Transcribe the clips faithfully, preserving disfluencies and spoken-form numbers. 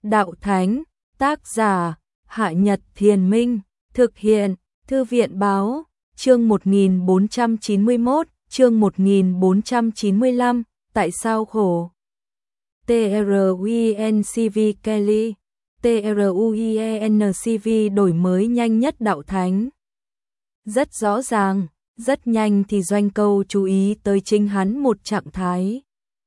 Đạo Thánh, tác giả, Hạ Nhật Thiền Minh, thực hiện, Thư viện Báo, chương một nghìn bốn trăm chín mươi mốt, chương một nghìn bốn trăm chín mươi lăm, tại sao khổ? tê rờ u en xê vê Kelly, tê rờ u en xê vê đổi mới nhanh nhất Đạo Thánh. Rất rõ ràng, rất nhanh thì Doanh Câu chú ý tới chính hắn một trạng thái.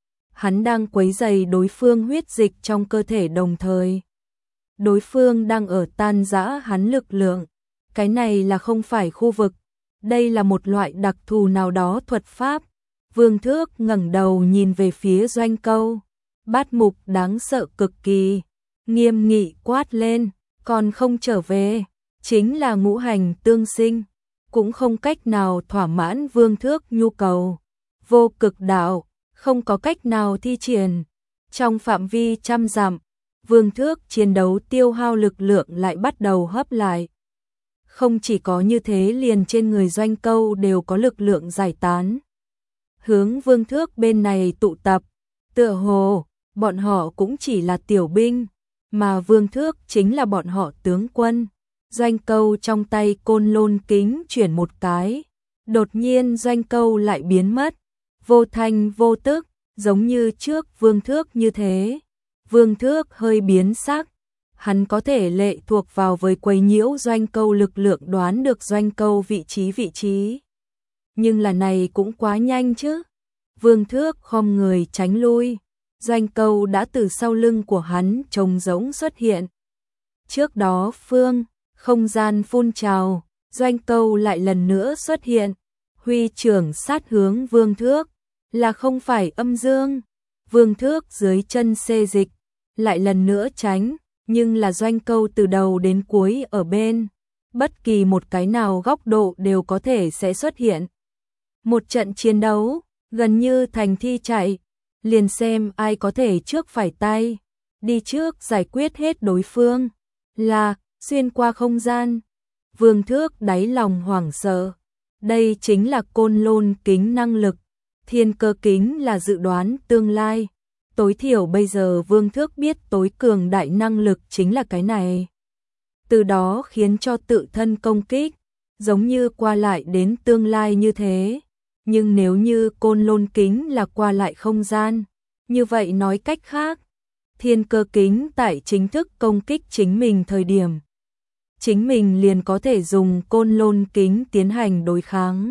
Hắn đang quấy rầy đối phương huyết dịch trong cơ thể đồng thời. Đối phương đang ở tan rã hắn lực lượng. Cái này là không phải khu vực. Đây là một loại đặc thù nào đó thuật pháp. Vương Thước ngẩng đầu nhìn về phía Doanh Câu. Bát mục đáng sợ cực kỳ. Nghiêm nghị quát lên. Còn không trở về. Chính là ngũ hành tương sinh. Cũng không cách nào thỏa mãn Vương Thước nhu cầu. Vô cực đạo. Không có cách nào thi triển. Trong phạm vi trăm dặm, Vương Thước chiến đấu tiêu hao lực lượng lại bắt đầu hấp lại. Không chỉ có như thế, liền trên người Doanh Câu đều có lực lượng giải tán. Hướng Vương Thước bên này tụ tập, tựa hồ, bọn họ cũng chỉ là tiểu binh, mà Vương Thước chính là bọn họ tướng quân. Doanh Câu trong tay côn lôn kính chuyển một cái, đột nhiên Doanh Câu lại biến mất. Vô thanh vô tức, giống như trước Vương Thước như thế. Vương Thước hơi biến sắc, hắn có thể lệ thuộc vào với quấy nhiễu Doanh Câu lực lượng đoán được Doanh Câu vị trí vị trí. Nhưng là này cũng quá nhanh chứ. Vương Thước khom người tránh lui, Doanh Câu đã từ sau lưng của hắn trông giống xuất hiện. Trước đó phương, không gian phun trào, Doanh Câu lại lần nữa xuất hiện, huy trưởng sát hướng Vương Thước. Là không phải âm dương. Vương Thước dưới chân xê dịch, lại lần nữa tránh, nhưng là Doanh Câu từ đầu đến cuối ở bên. Bất kỳ một cái nào góc độ đều có thể sẽ xuất hiện. Một trận chiến đấu, gần như thành thi chạy, liền xem ai có thể trước phải tay, đi trước giải quyết hết đối phương, là xuyên qua không gian. Vương Thước đáy lòng hoảng sợ, đây chính là côn lôn kính năng lực. Thiên cơ kính là dự đoán tương lai. Tối thiểu bây giờ Vương Thước biết tối cường đại năng lực chính là cái này. Từ đó khiến cho tự thân công kích, giống như qua lại đến tương lai như thế. Nhưng nếu như côn lôn kính là qua lại không gian, như vậy nói cách khác, thiên cơ kính tại chính thức công kích chính mình thời điểm, chính mình liền có thể dùng côn lôn kính tiến hành đối kháng.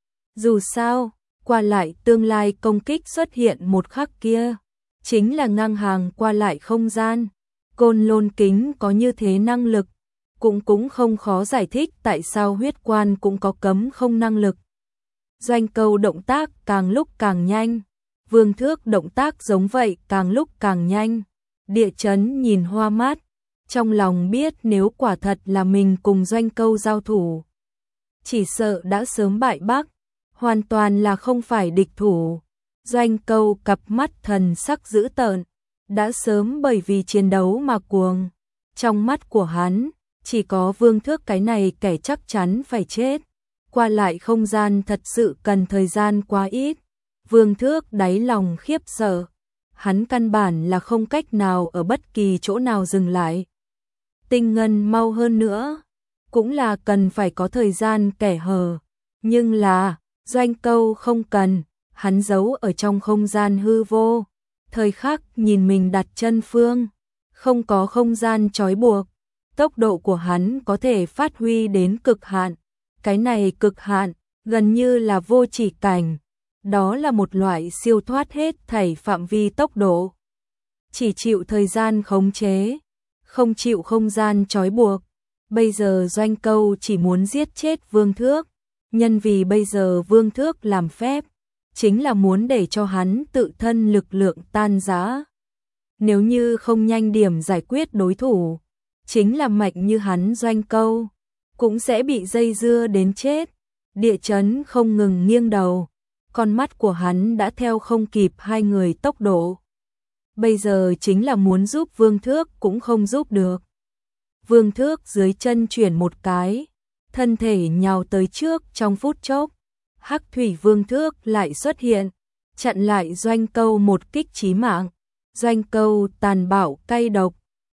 Dù sao, qua lại tương lai công kích xuất hiện một khắc kia, chính là ngang hàng qua lại không gian. Côn lôn kính có như thế năng lực, cũng cũng không khó giải thích tại sao huyết quan cũng có cấm không năng lực. Doanh Câu động tác càng lúc càng nhanh, Vương Thước động tác giống vậy càng lúc càng nhanh. Địa chấn nhìn hoa mắt, trong lòng biết nếu quả thật là mình cùng Doanh Câu giao thủ, chỉ sợ đã sớm bại bắc. Hoàn toàn là không phải địch thủ. Doanh Câu cặp mắt thần sắc dữ tợn, đã sớm bởi vì chiến đấu mà cuồng. Trong mắt của hắn, chỉ có Vương Thước cái này kẻ chắc chắn phải chết. Qua lại không gian thật sự cần thời gian quá ít. Vương Thước đáy lòng khiếp sợ. Hắn căn bản là không cách nào ở bất kỳ chỗ nào dừng lại. Tinh ngân mau hơn nữa, cũng là cần phải có thời gian kẻ hở. Nhưng là Doanh Câu không cần, hắn giấu ở trong không gian hư vô, thời khắc nhìn mình đặt chân phương, không có không gian trói buộc, tốc độ của hắn có thể phát huy đến cực hạn, cái này cực hạn, gần như là vô chỉ cảnh, đó là một loại siêu thoát hết thảy phạm vi tốc độ, chỉ chịu thời gian khống chế, không chịu không gian trói buộc. Bây giờ Doanh Câu chỉ muốn giết chết Vương Thước. Nhân vì bây giờ Vương Thước làm phép, chính là muốn để cho hắn tự thân lực lượng tan rã. Nếu như không nhanh điểm giải quyết đối thủ, chính là mạch như hắn Doanh Câu, cũng sẽ bị dây dưa đến chết. Địa chấn không ngừng nghiêng đầu, con mắt của hắn đã theo không kịp hai người tốc độ. Bây giờ chính là muốn giúp Vương Thước cũng không giúp được. Vương Thước dưới chân chuyển một cái, thân thể nhào tới trước trong phút chốc. Hắc thủy Vương Thước lại xuất hiện, chặn lại Doanh Câu một kích chí mạng. Doanh Câu tàn bạo cay độc,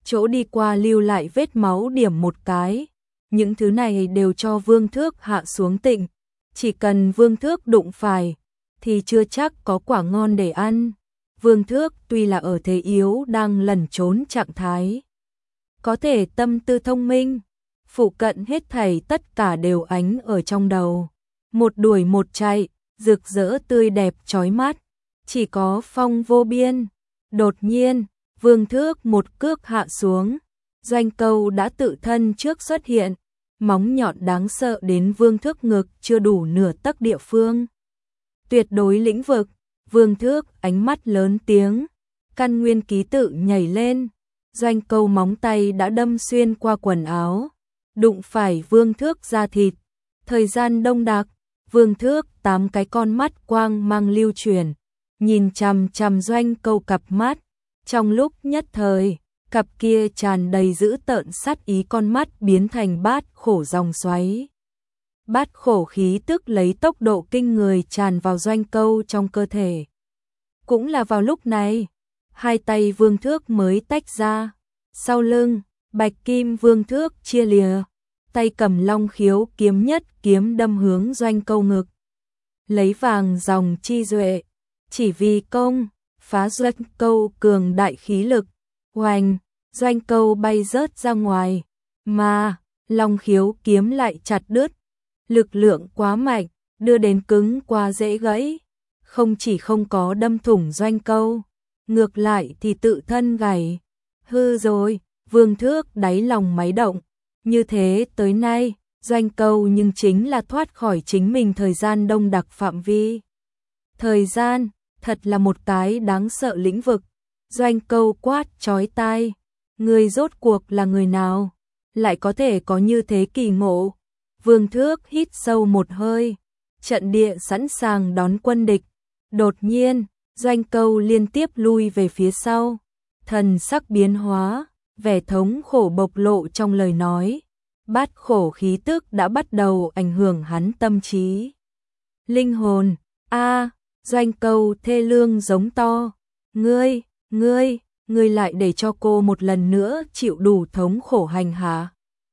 chỗ đi qua lưu lại vết máu điểm một cái. Những thứ này đều cho Vương Thước hạ xuống tịnh, chỉ cần Vương Thước đụng phải, thì chưa chắc có quả ngon để ăn. Vương Thước tuy là ở thế yếu đang lẩn trốn trạng thái, có thể tâm tư thông minh, phụ cận hết thảy tất cả đều ánh ở trong đầu. Một đuổi một chạy, rực rỡ tươi đẹp chói mắt, chỉ có phong vô biên. Đột nhiên, Vương Thước một cước hạ xuống, Doanh Câu đã tự thân trước xuất hiện, móng nhọn đáng sợ đến Vương Thước ngực chưa đủ nửa tấc địa phương. Tuyệt đối lĩnh vực, Vương Thước ánh mắt lớn tiếng, căn nguyên ký tự nhảy lên, Doanh Câu móng tay đã đâm xuyên qua quần áo, đụng phải Vương Thước da thịt. Thời gian đông đặc, Vương Thước tám cái con mắt quang mang lưu chuyển, nhìn chằm chằm Doanh Câu cặp mắt, trong lúc nhất thời, cặp kia tràn đầy dữ tợn sát ý con mắt biến thành bát khổ dòng xoáy. Bát khổ khí tức lấy tốc độ kinh người tràn vào Doanh Câu trong cơ thể. Cũng là vào lúc này, hai tay Vương Thước mới tách ra, sau lưng, bạch kim Vương Thước chia lìa, tay cầm long khiếu kiếm nhất kiếm đâm hướng Doanh Câu ngực. Lấy vàng dòng chi duệ, chỉ vì công, phá Doanh Câu cường đại khí lực, hoành, Doanh Câu bay rớt ra ngoài, mà, long khiếu kiếm lại chặt đứt. Lực lượng quá mạnh, đưa đến cứng qua dễ gãy, không chỉ không có đâm thủng Doanh Câu, ngược lại thì tự thân gãy. Hư rồi, Vương Thước đáy lòng máy động, như thế tới nay, Doanh Câu nhưng chính là thoát khỏi chính mình thời gian đông đặc phạm vi. Thời gian, thật là một cái đáng sợ lĩnh vực. Doanh Câu quát chói tai, người rốt cuộc là người nào, lại có thể có như thế kỳ ngộ. Vương Thước hít sâu một hơi, trận địa sẵn sàng đón quân địch. Đột nhiên, Doanh Câu liên tiếp lui về phía sau, thần sắc biến hóa, vẻ thống khổ bộc lộ trong lời nói. Bát khổ khí tức đã bắt đầu ảnh hưởng hắn tâm trí. Linh hồn, a, Doanh Câu thê lương giống to, ngươi, ngươi, ngươi lại để cho cô một lần nữa chịu đủ thống khổ hành hạ.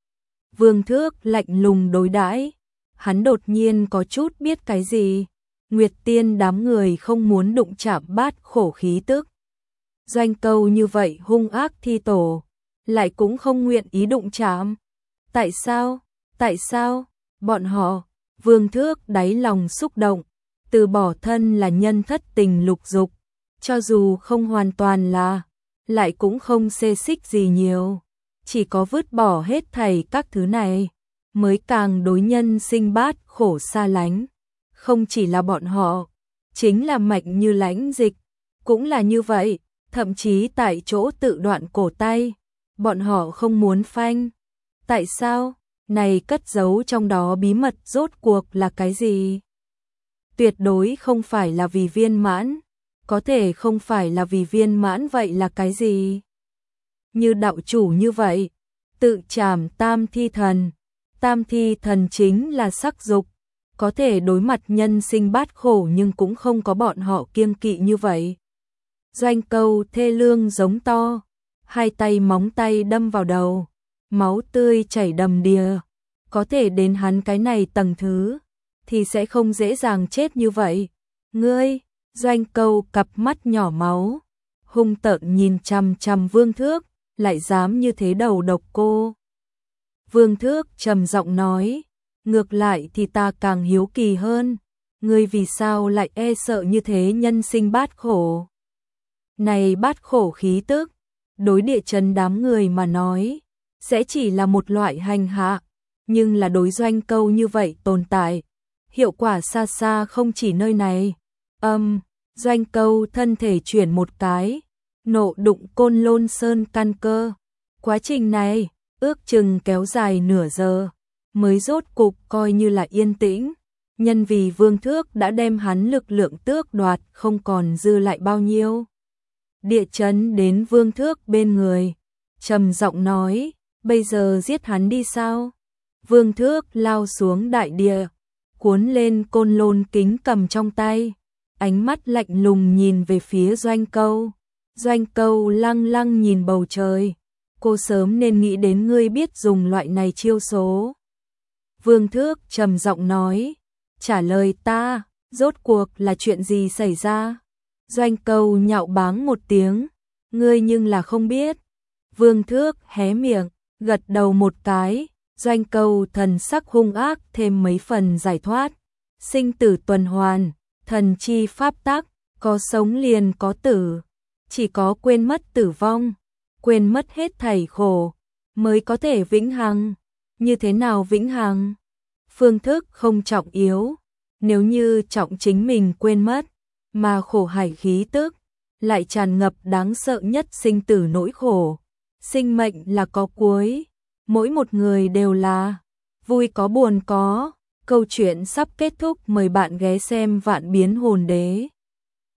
Vương Thước lạnh lùng đối đãi, hắn đột nhiên có chút biết cái gì. Nguyệt Tiên đám người không muốn đụng chạm bát khổ khí tức. Doanh Câu như vậy hung ác thi tổ, lại cũng không nguyện ý đụng chạm. Tại sao? Tại sao? Bọn họ, Vương Thước đáy lòng xúc động, từ bỏ thân là nhân thất tình lục dục, cho dù không hoàn toàn là, lại cũng không xê xích gì nhiều. Chỉ có vứt bỏ hết thảy các thứ này, mới càng đối nhân sinh bát khổ xa lánh. Không chỉ là bọn họ, chính là Mạnh Như Lãnh Dịch, cũng là như vậy, thậm chí tại chỗ tự đoạn cổ tay, bọn họ không muốn phanh. Tại sao? Này cất giấu trong đó bí mật rốt cuộc là cái gì? Tuyệt đối không phải là vì viên mãn, có thể không phải là vì viên mãn vậy là cái gì? Như đạo chủ như vậy, tự trảm tam thi thần, tam thi thần chính là sắc dục, có thể đối mặt nhân sinh bát khổ nhưng cũng không có bọn họ kiêng kỵ như vậy. Doanh Câu thê lương giống to, hai tay móng tay đâm vào đầu, máu tươi chảy đầm đìa, có thể đến hắn cái này tầng thứ, thì sẽ không dễ dàng chết như vậy. Ngươi, Doanh Câu cặp mắt nhỏ máu, hung tợn nhìn chằm chằm Vương Thước, lại dám như thế đầu độc cô. Vương Thước trầm giọng nói, ngược lại thì ta càng hiếu kỳ hơn, ngươi vì sao lại e sợ như thế nhân sinh bát khổ? Này bát khổ khí tức, đối địa chân đám người mà nói, sẽ chỉ là một loại hành hạ, nhưng là đối Doanh Câu như vậy tồn tại, hiệu quả xa xa không chỉ nơi này. Âm, um, Doanh Câu thân thể chuyển một cái, nộ đụng Côn Lôn Sơn căn cơ. Quá trình này, ước chừng kéo dài nửa giờ, mới rốt cục coi như là yên tĩnh, nhân vì Vương Thước đã đem hắn lực lượng tước đoạt không còn dư lại bao nhiêu. Địa chấn đến Vương Thước bên người, trầm giọng nói, bây giờ giết hắn đi sao? Vương Thước lao xuống đại địa, cuốn lên Côn Lôn kính cầm trong tay, ánh mắt lạnh lùng nhìn về phía Doanh Câu. Doanh Câu lăng lăng nhìn bầu trời, cô sớm nên nghĩ đến ngươi biết dùng loại này chiêu số. Vương Thước trầm giọng nói, trả lời ta, rốt cuộc là chuyện gì xảy ra? Doanh Câu nhạo báng một tiếng, ngươi nhưng là không biết. Vương Thước hé miệng, gật đầu một cái, Doanh Câu thần sắc hung ác thêm mấy phần giải thoát. Sinh tử tuần hoàn, thần chi pháp tắc, có sống liền có tử, chỉ có quên mất tử vong, quên mất hết thảy khổ, mới có thể vĩnh hằng. Như thế nào vĩnh hằng? Phương thức không trọng yếu, nếu như trọng chính mình quên mất, mà khổ hải khí tức, lại tràn ngập đáng sợ nhất sinh tử nỗi khổ. Sinh mệnh là có cuối, mỗi một người đều là, vui có buồn có. Câu chuyện sắp kết thúc, mời bạn ghé xem Vạn Biến Hồn Đế.